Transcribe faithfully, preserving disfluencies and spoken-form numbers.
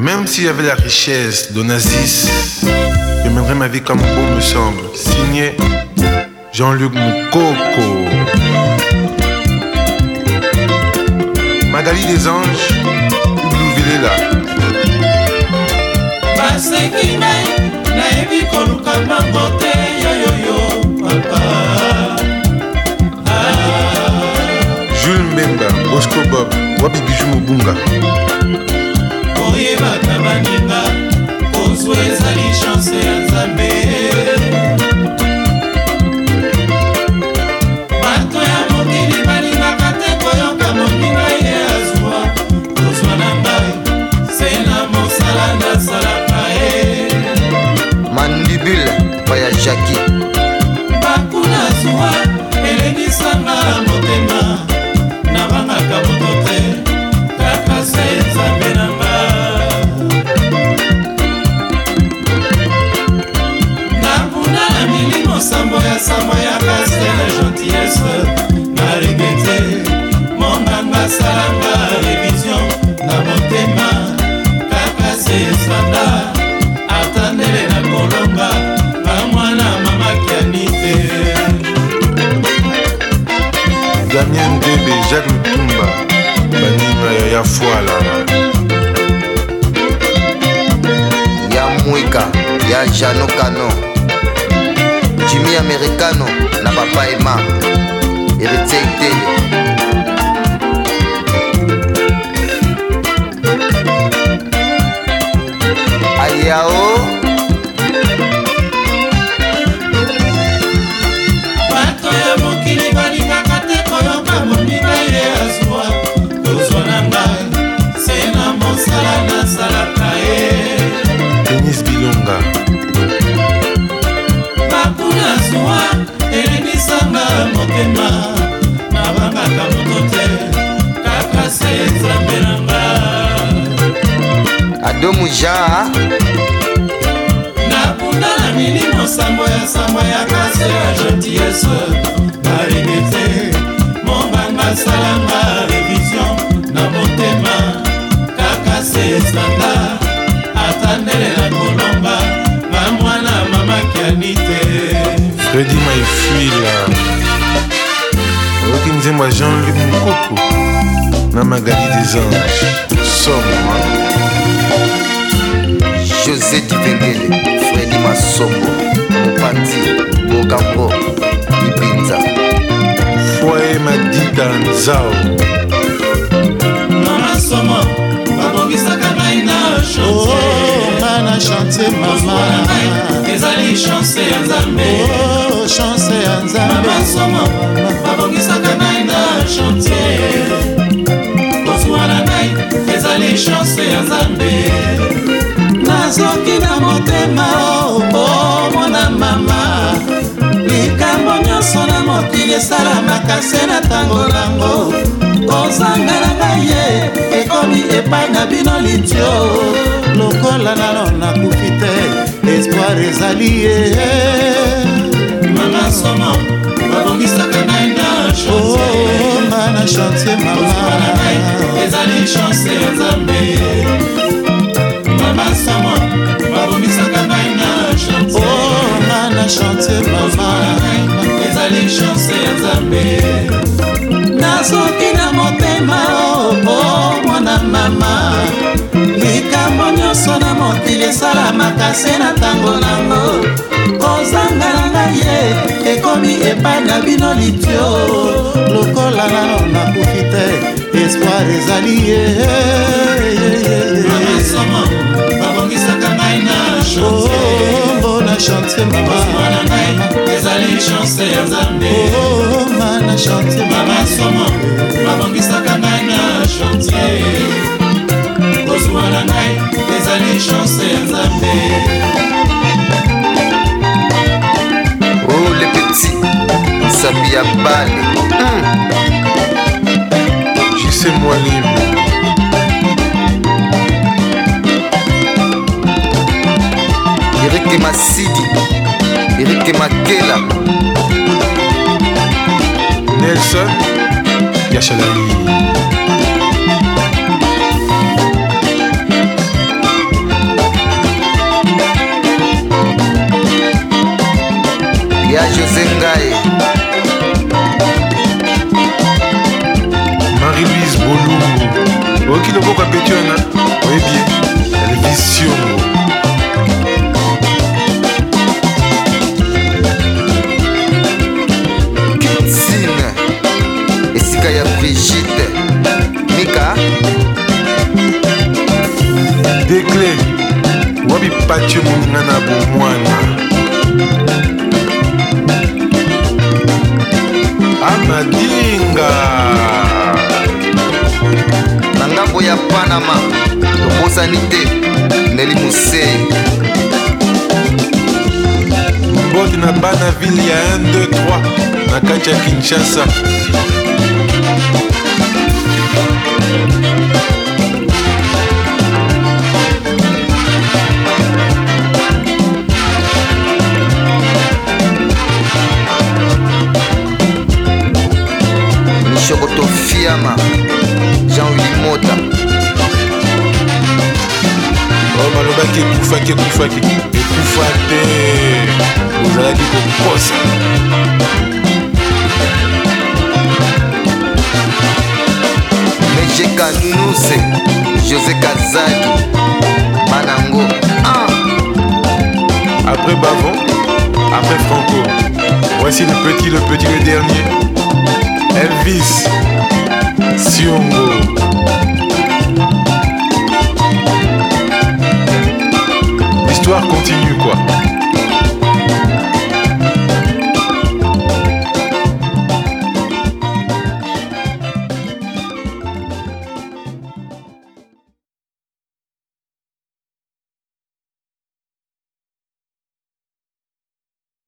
Même s'il y avait la richesse d'Onassis, je mènerais ma vie comme bon me semble. Signé Jean-Luc Moukoko. Magali des Anges, Louvilé là. Baseki ngai, naebi koluka bango te yo yo yo papa. Jules Mbemba, Bosco Bob, Wabi Bijou Mubunga. Oyeba tabaninga, kozwe ezali chance ya Nzambe. Bato ya mokili balingaka te koyoka moninga ye azwa. Kozwa na ngai, se na mosala nasalaka ye. Mandibule, Paya Jackie. Bakuna zuwa, elenisanga motema. Nabangaka moto te, kaka se Nzambe nanga. Nakuna na milimo sambo ya sambo ya kaste na gentillesse. Na regete, monganga salanga revision na motema. Kaka se Nzanda, atandele na kolonga. Bamwana mama kianite. Damien Debe, Jacques Mutumba, Banina Yaya Fouala. Ya Mwika, ya Jano Kano, Jimmy Americano, na Papa Emma, Héritier Tele. Ayao. Bato ya mokili balingaka te koyoka moninga ye azwa. Kozwa na ngai, se na mosala nasalaka ye. Denis Bilonga. Bakuna zuwa, elenisanga motema. Nabangaka moto te, kaka se Nzambe nanga. Adomu Ja. Nakunda na milimo sambo ya sambo ya kase ya gentillesse. Baregete, monganga salanga revision na motema. Kaka se Nzanda, atandele na kolomba. Nga mwana mama kianite. Freddy Maïfila. Roki Nzemba Jean-Luc Moukoko. Na Magali des Anges. Somme. José Dibengele, Freddy Masombo, Mopati, Bogambo, Ibinza. Foye Madida Nzao. Mama somo, babongisaka ngai na chantier. Oh, na chantier mama. Ezali chance ya Nzambe. Oh, chance ya Nzambe. Mama somo, babongisaka ngai na chantier. Kozwa na ngai, ezali chance ya Nzambe. Nazoki na motema oh mwana mama. Likambo nyonso na mokili esalamaka se na ntango nango. Kozanga na ngai ye ekomi epai na bino litio. Lokola nano nakufi te, espoir ezali ye. Mama somo, babongisaka ngai na chantier. Oh, na chantier Kozwa na ngai, mama. ezali chance ya Nzambe. Mama somo, babongisaka ngai na chantier. Oh, na chantier mama. Ezali chance ya Nzambe. Nazoki na motema oh mwana mama. Likambo nyonso na mokili esalamaka se na ntango nango. Kozanga na ngai ye ekomi epai na bino litio. Lokola nano nakufi te, espoir ezali ye. Mama somo, babongisaka ngai na chantier. Oh, na chantier mama. Kozwa ngai, ezali chance ya Nzambe. Oh, na chantier Mama mama. somo, babongisaka ngai na chantier. Kozwa na ngai, ezali chance ya Nzambe. Oh, les petits, Sabia Bale. Mm. J C Moalim. Eric Masidi, Eric Makela. Nelson Yachalali. Déclé wabi pache mongana bomwana Amadinga na ngambo ya Panama tobosani te Neli Musei mbote na bana ville ya un deux trois na kati ya Kinshasa Shokoto Fiama Jean-Willy Mota oh balobaki ekufaki ekufaki ekufa te ozalaki kokosa Meje Kanuse José Kazaki Manango ah. Après Bavon, après Franco voici le petit, le petit, le dernier Elvis Siongo l'histoire continue quoi.